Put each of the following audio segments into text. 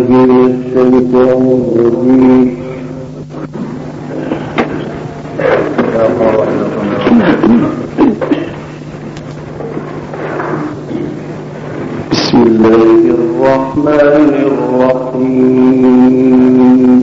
بسم الله الرحمن الرحيم.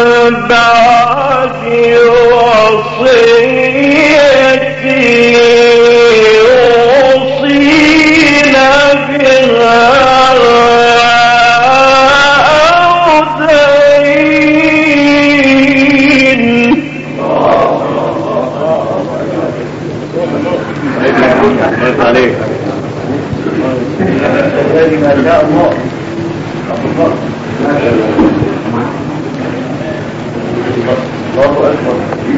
بعد وصية عليك ما شاء الله. الله أكبر.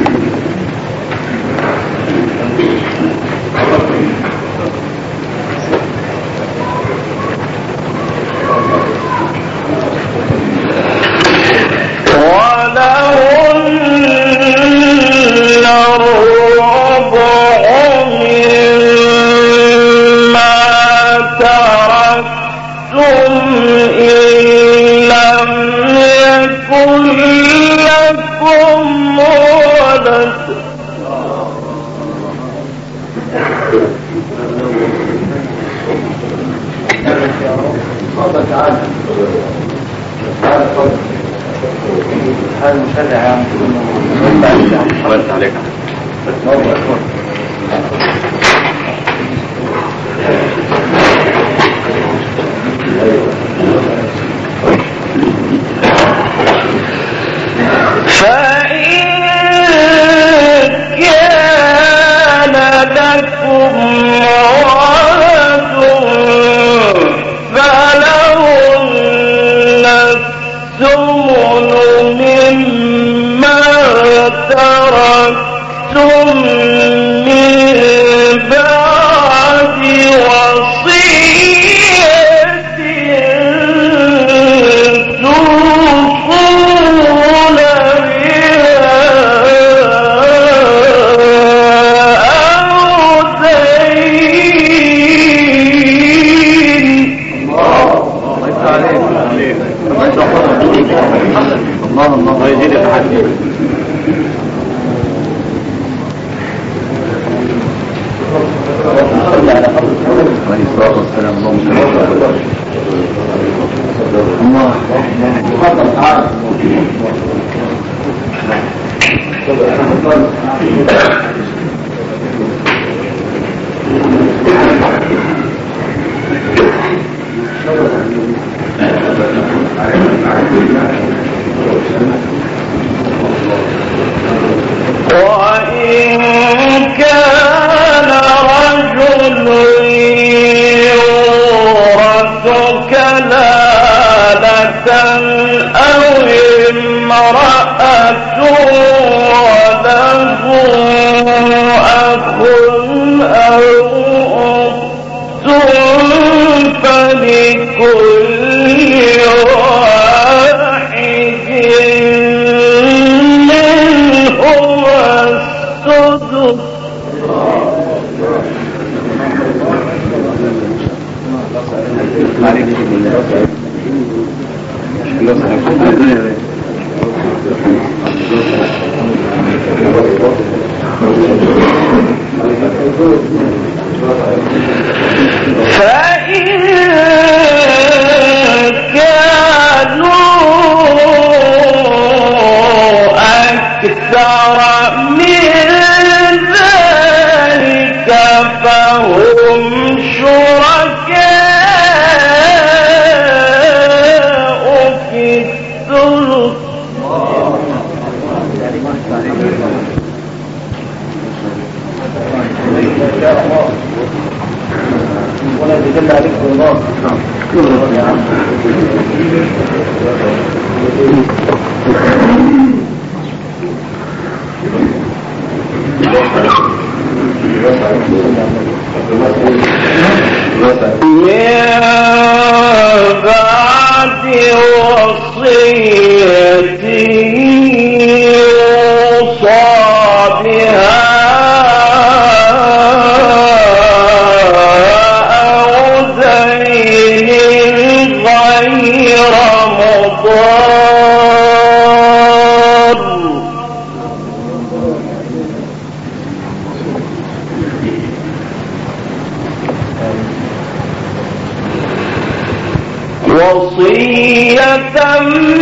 وصية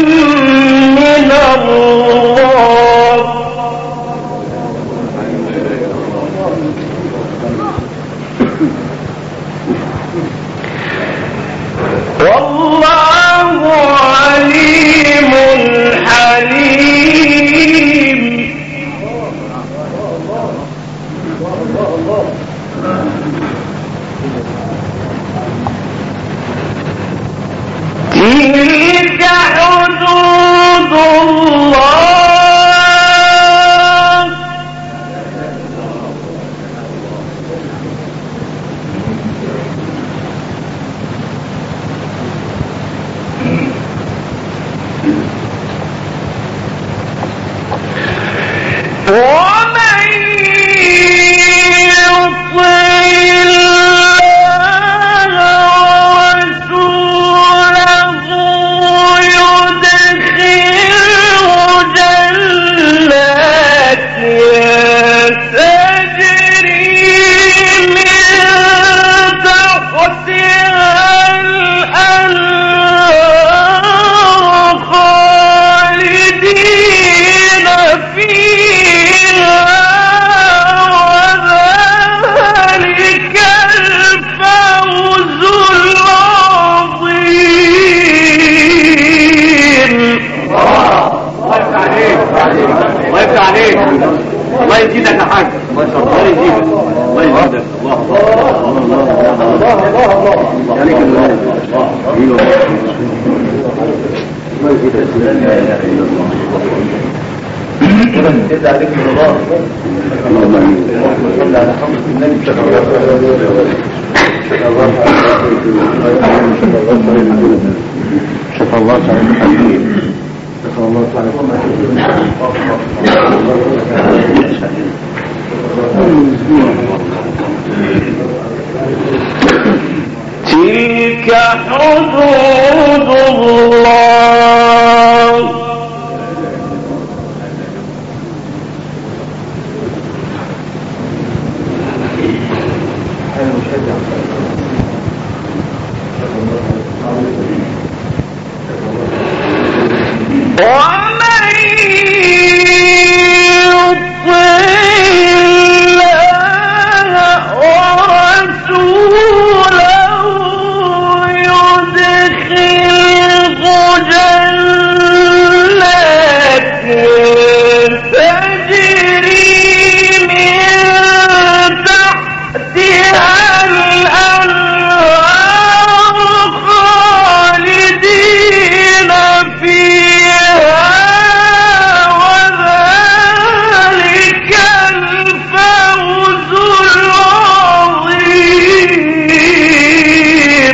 من الله والله عليم حليم. تلك حدود الله ومن الله يزيدك يا حاج. الله يزيدك. الله يزيدك. الله عليك الله يزيدك. لا اله الا الله. كده عليك الله. اللهم صل على حضرة النبي صلى الله عليه وسلم. شفا الله تعالى الحبيب. شفا الله تعالى تلك حدود الله ومن يطع الله ورسوله يدخله جنات تجري من تحتها الأنهار خالدين فيها وذلك الفوز العظيم.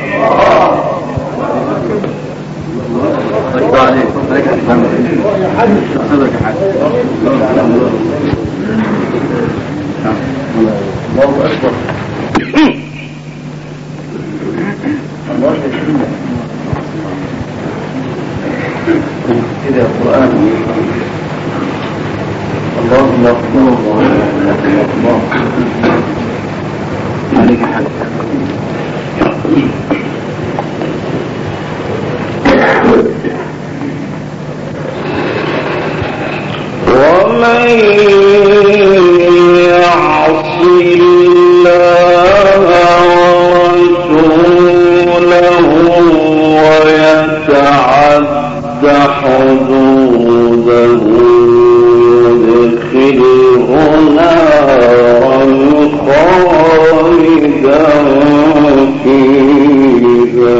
الله أكبر. كده القرآن اللهم اغفر الله عليك حاجة. ومن يعص الله ورسوله ويتعد حدوده يدخله نارا خالدا فيها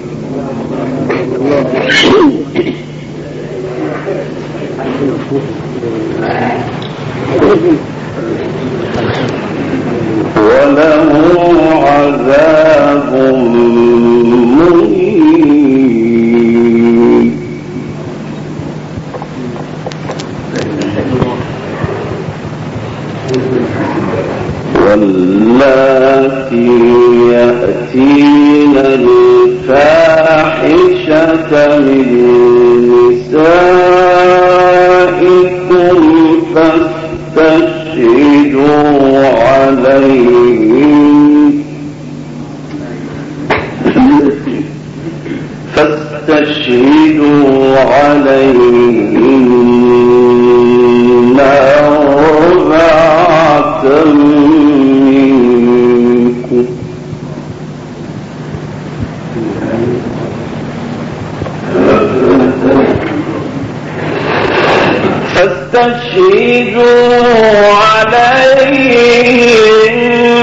وله عذاب مهين. واللاتي يأتين الفاحشة من نسائكم فاستشهدوا عليهن أربعة منكم فاستشهدوا عليهن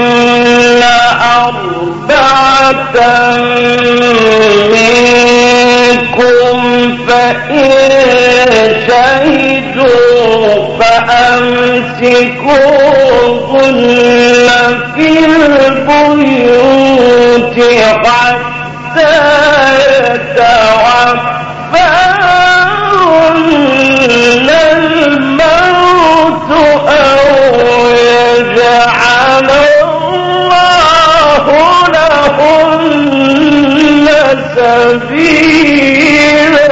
منكم فإن شهدوا فأمسكوهن في البيوت حتى يتوفاهن الموت أو يجعل الله لهن سبيلا.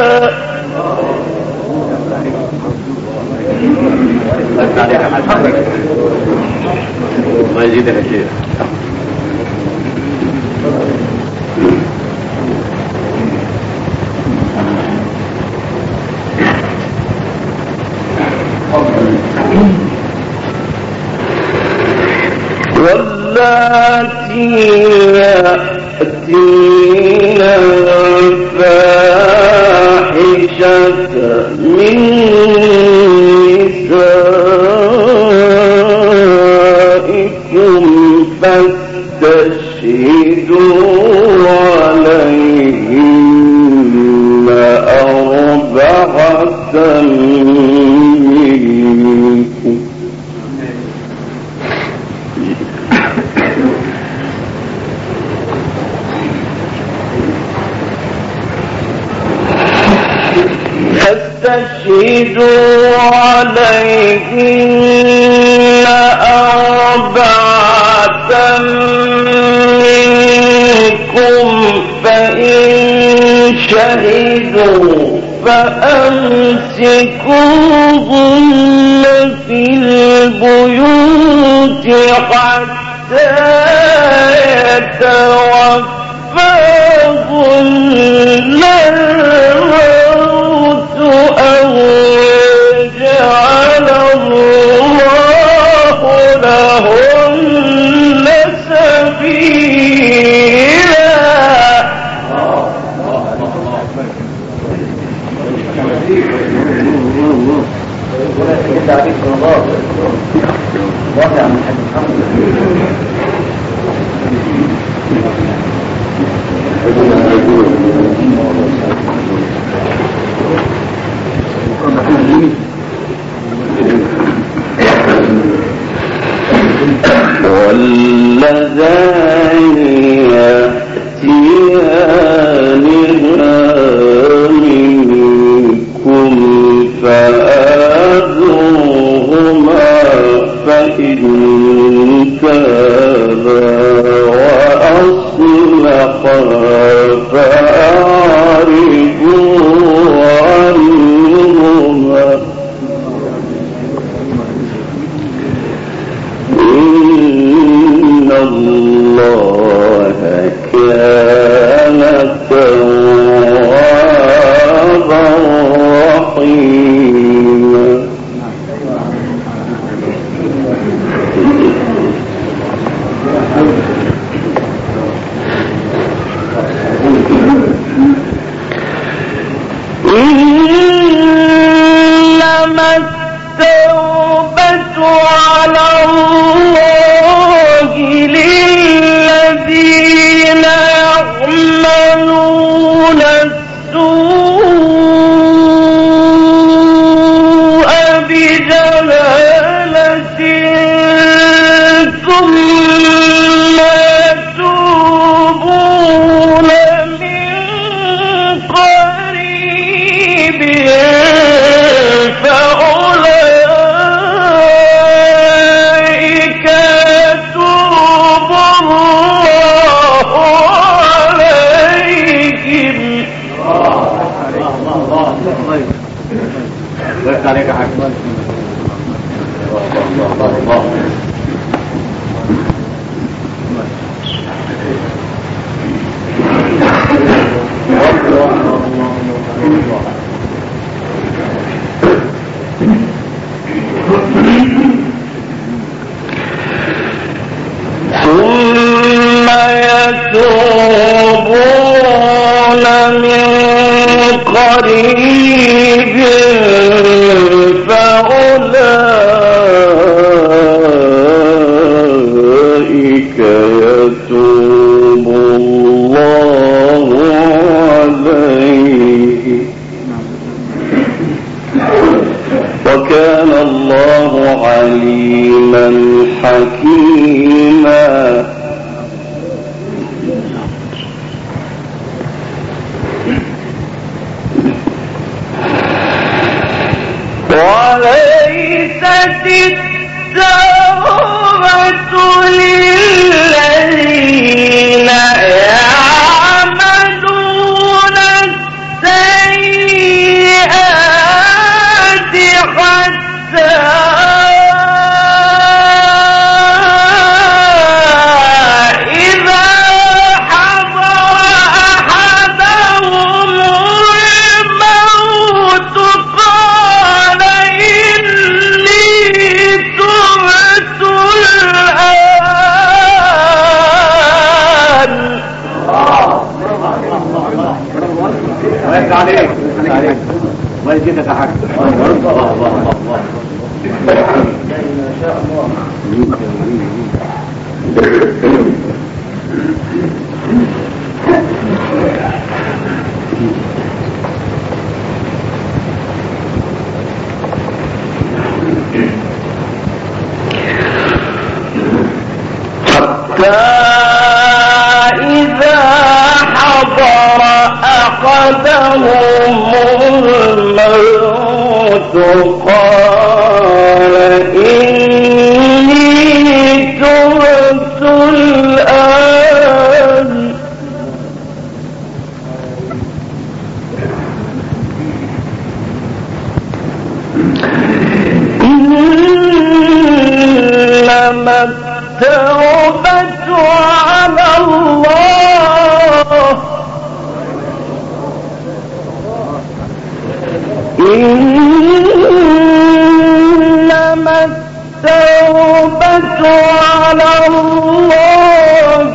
ما يزيدها شيء. واللاتي يأتين الفاحشة من نسائكم فاستشهدوا عليهن أربعة منكم. فاستشهدوا عليهن أربعة منكم فإن شهدوا فأمسكوهن في البيوت حتى يتوفاهن الموت أو يجعل الله لهن سبيلا. واللذان يأتيانها منكم فآذوهما فإن تابا وأصلحا فأعرضوا عنهما إن الله كان توابا رحيما. إنما التوبة على الله للذين يعملون السوء بجهالة ثم يتوبون من قريب فأولئك يتوب الله عليهم. بارك عليك يا حاج. الله ثم يتوبون من قريب فأولئك يتوب الله حكيما وليست التوبة للذين يعملون السيئات حتى إذا حضر أحدهم الموت قال إني تبت الآن. عليك الله يجزيك حق. حتى إذا حضر أحدهم الموت قال إني تبت الآن. إنما التوبة على الله إنما التوبة على الله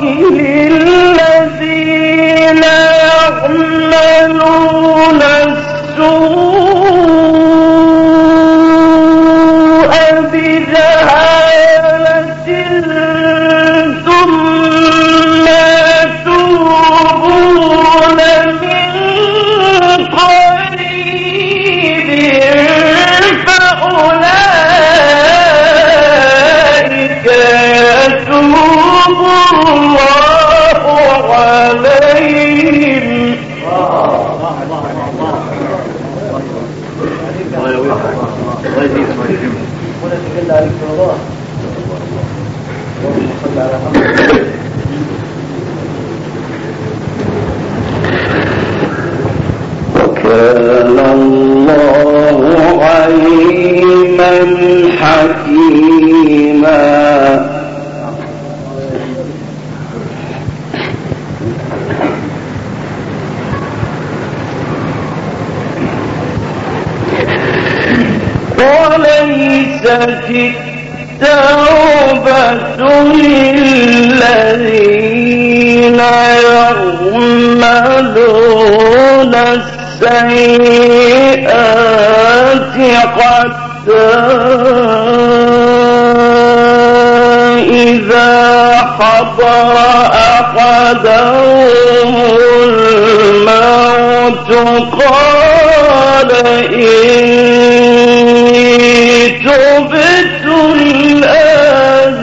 للذين يعملون السوء بجهالة ثم يتوبون من قريب فأولئك يتوب الله عليهم. وكان الله عليما حكيما. وليست التوبة للذين يعملون السيئات حتى إذا حضر أحدهم الموت قال إني تبت الآن.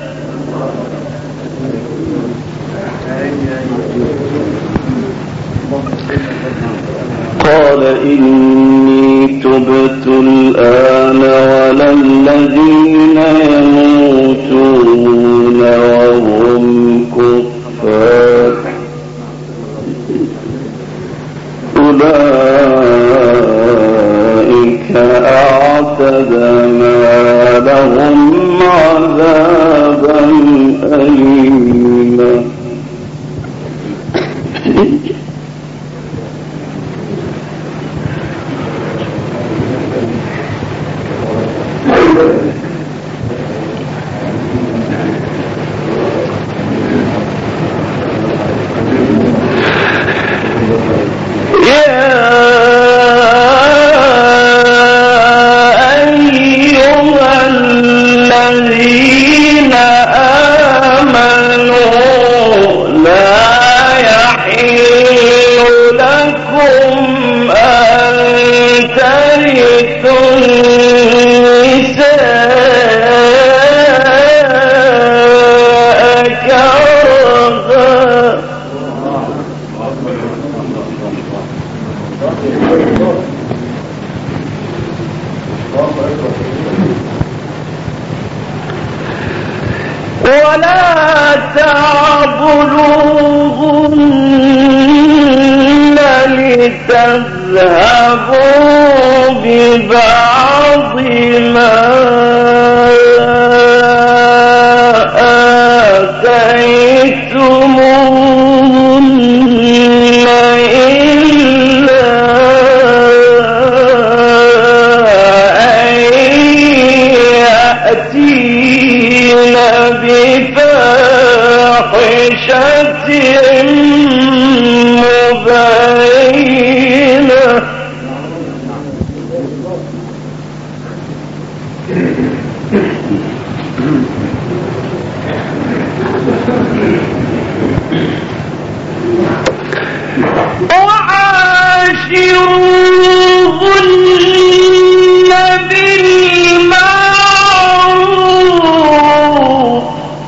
قال إني تبت الآن ولا الذين يموتون وهم كفار أولئك أعتدنا لهم عذابا أليما. الذين آمنوا تعبدوهن لتذهبوا ببعض ما آتيتموهن إلا أن يأتين بفاحشة مبينة وعاشروهن بالمعروف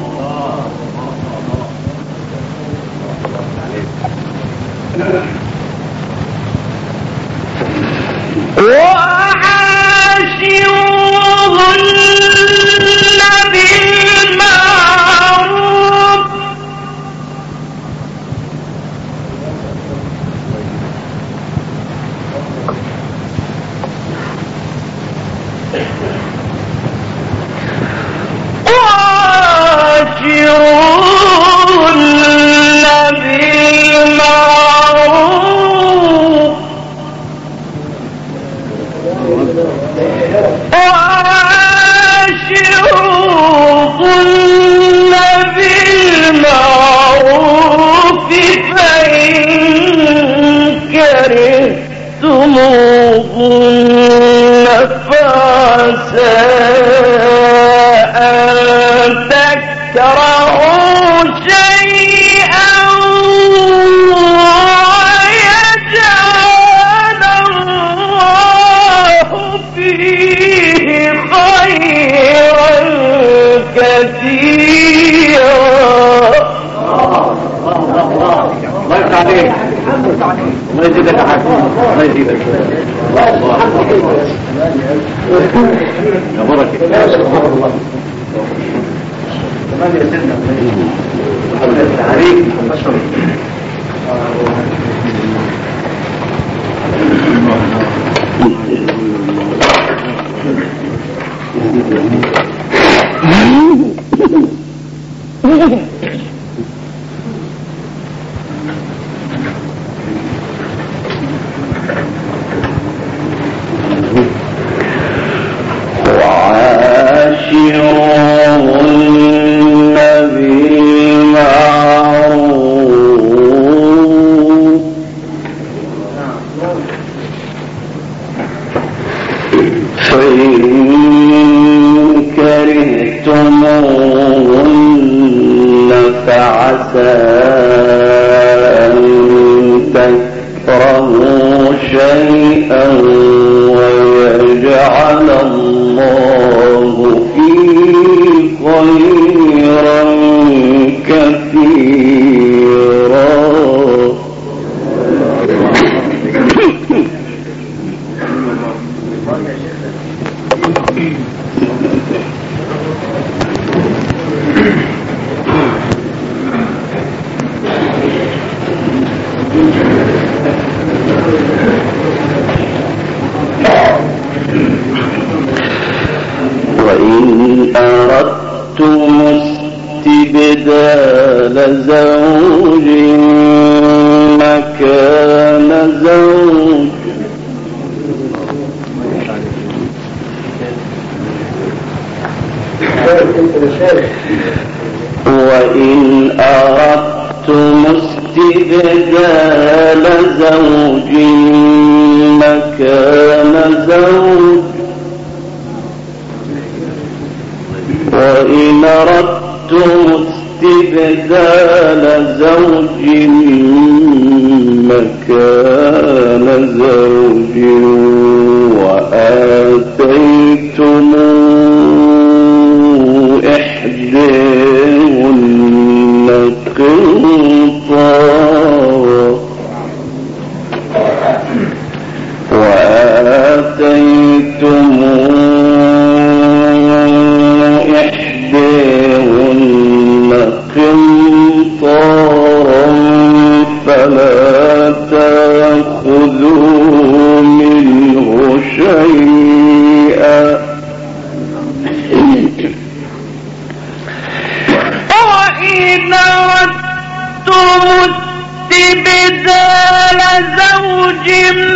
فإن فعسى أن تكرهوا شيئا ويجعل الله فيه خيرا كثيرا. الله يفتح عليك، الله يزيدك حكم، الله يزيدك يا بركة تمام يا سيدنا. الله يفتح عليك. وعاشروهن بالمعروف فإن كرهتموهن فعسى أن تكرهوا شيئا ويجعل الله فيه خيرا كثيرا. وإن أردتم استبدال زوج مكان زوج وإن أردتم استبدال زوج مكان زوج وإن أردتم استبدال زوج مكان زوج وآتيتم إحداهن قنطارا إحداهن قنطارا فلا تأخذوا منه شيئا وإن أردتم استبدال زوج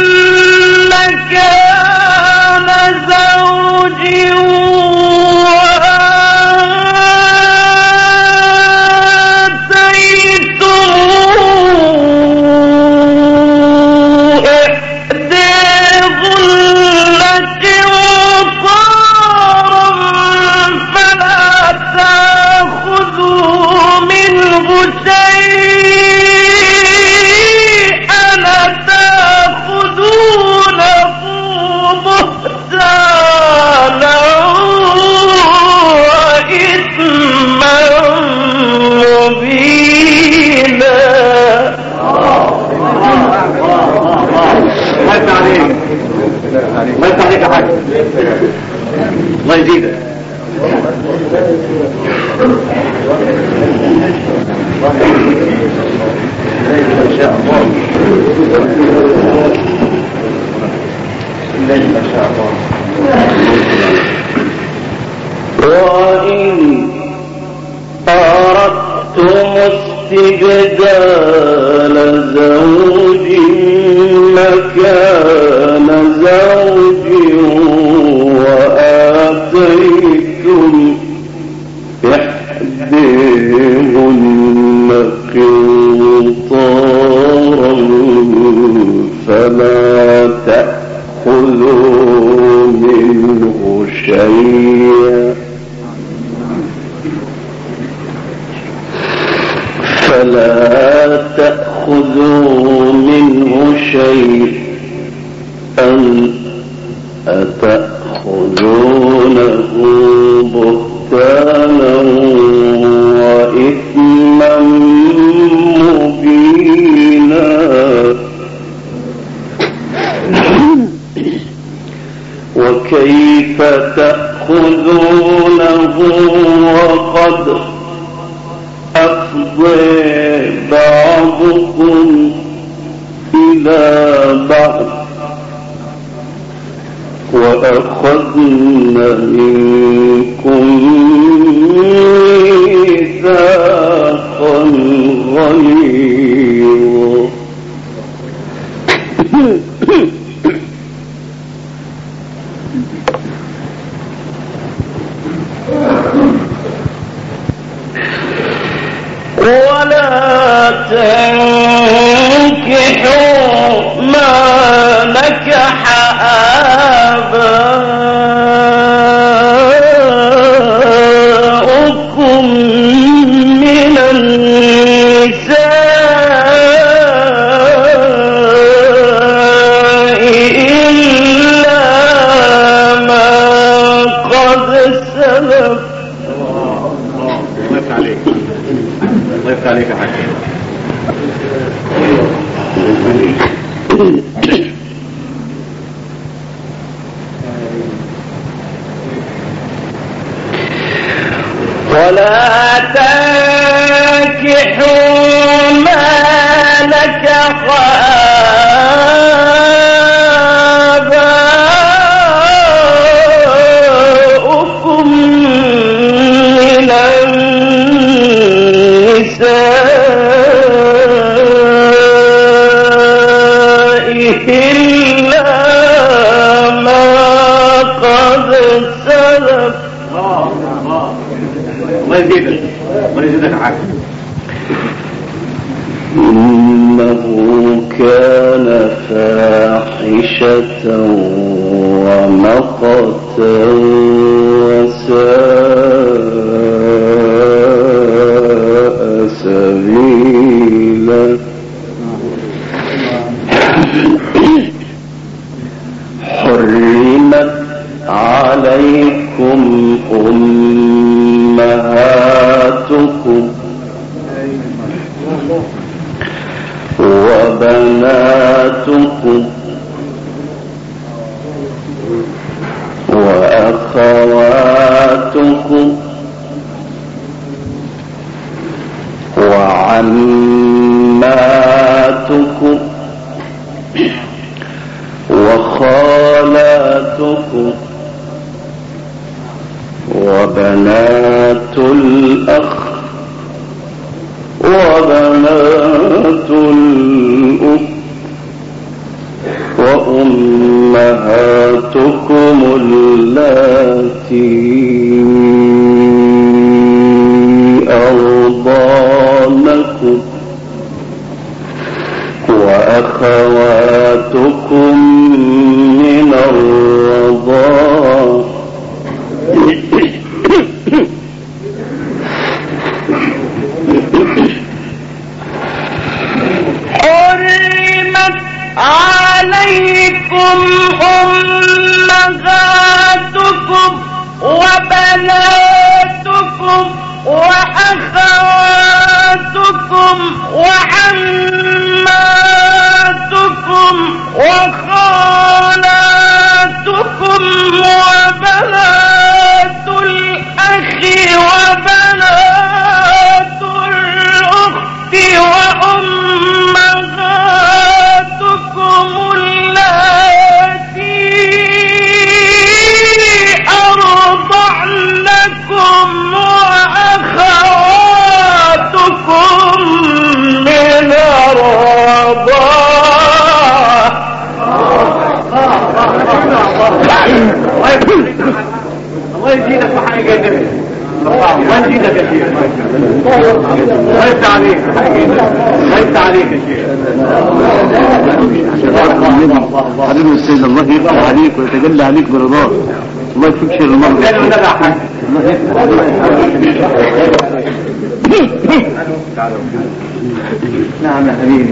مكان زوج الله يزيدك. ما شاء الله ما شاء الله. وإن أردتم استبدال زوج مكان زوج وآتيتم إحداهن قنطارا فلا تأخذوا منه شيئا أتأخذونه بهتانا وإثما مبينا وكيف تأخذونه وقد أفضى بعضكم إلى بعض وأخذنا منكم ميثاقا غليظا ولا تنكحوا ما نكح آباؤكم من النساء إلا ما قد سلف. الله يفتح عليك يا حاج. ولا تنكحوا ما نكح آباؤكم من النساء إلا ما قد سلف. الله يزيدك عاكس. إنه كان فاحشة ومقتا وساء سبيلا. حرمت عليكم أمهاتكم وبناتكم وأخواتكم وعماتكم وخالاتكم وبنات الأخ وبنات الأخت وأمهاتكم اللاتي أرضانكم وأخواتكم من الرضاعة حرمت عليكم أمهاتكم وبناتكم وأخواتكم وعماتكم وخالاتكم وبنات الأخ وبنات الأخت وأمهاتكم اللاتي أرضعنكم وأخواتكم من الرضاعة. الله يجينك وحاجة جميلة. الله يجينك يا شيخ. الله يفتح عليك. الله يفتح عليك يا شيخ. حبيبي السيد الله يفتح عليك ويتجلى عليك برضاه. الله يكفيك شر المرض. نعم يا حبيبي.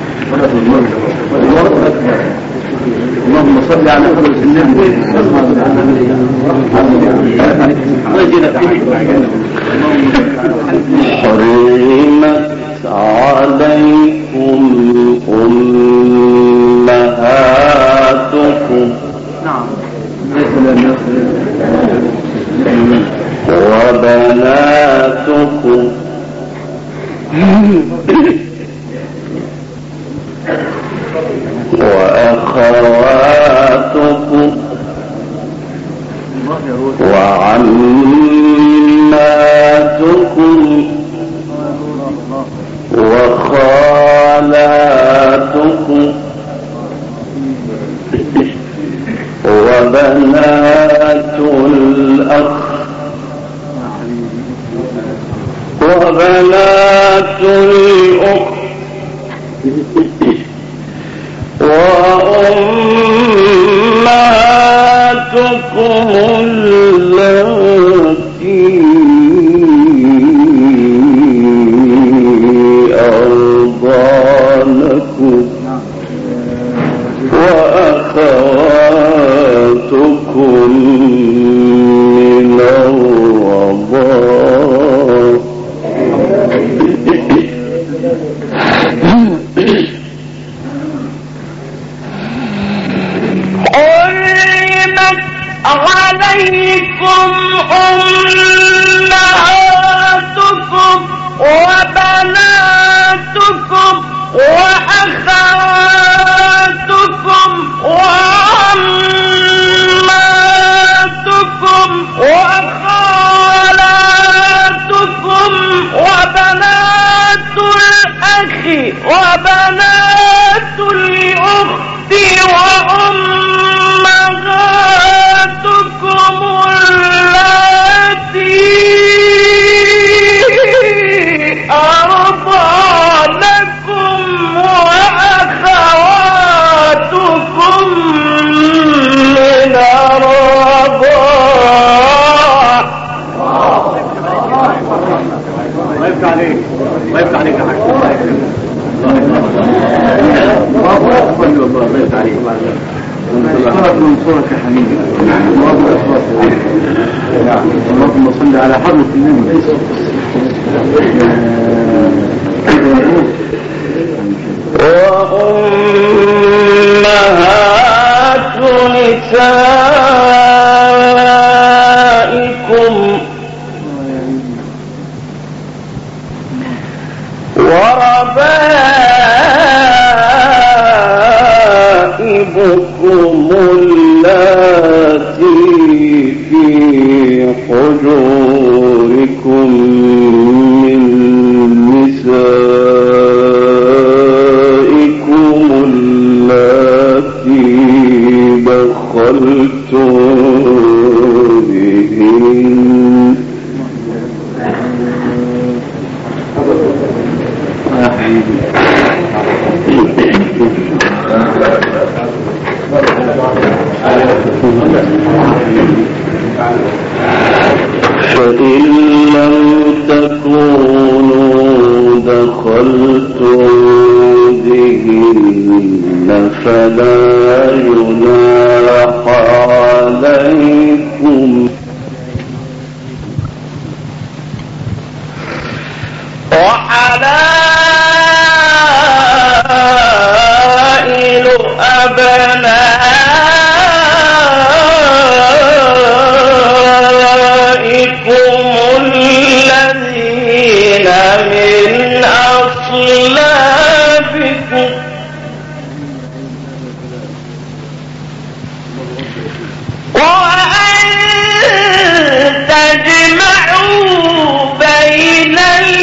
اللهم صل على حضرة النبي. حرمت عليكم أمهاتكم وبناتكم وأخواتكم وعماتكم وخالاتكم وبنات الأخ وبنات الأخت وأمهاتكم اللاتي أرضانكم وأخواتكم من الرضاعة عليكم أمهاتكم وبناتكم وأخواتكم وعماتكم وخالاتكم وبنات الأخ وبنات الأخت وأمهاتكم اللاتي أرضعنكم وأخواتكم من الرضاعة. الله يفتح عليك. الله يفتح عليك يا حاج. الله يفتح عليك. صورك من صورك يا حبيبي. اللهم صل على حضرة النبي. وأمهات نسائكم وربائبكم اللاتي في حجوركم من نسائكم اللاتي دخلتم بهن فإن لم تكونوا دخلتم بهن فلا جناح عليكم وحلائل أبنائكم الذين من أصلابكم وأن تجمعوا بين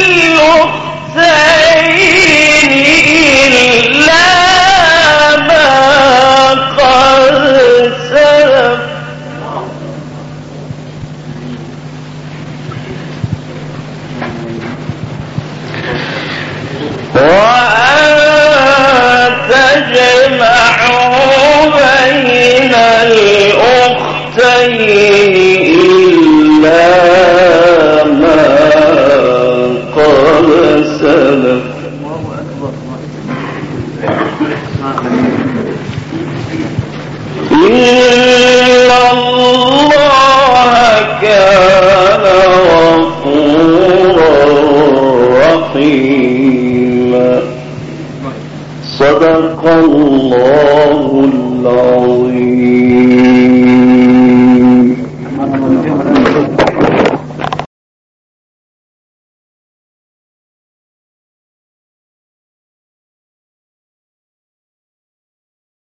الأختين إلا ما قد سلف وأن تجمعوا بين الأختين إلا ما قد سلف إن الله كان غفورا رحيما صدق الله العظيم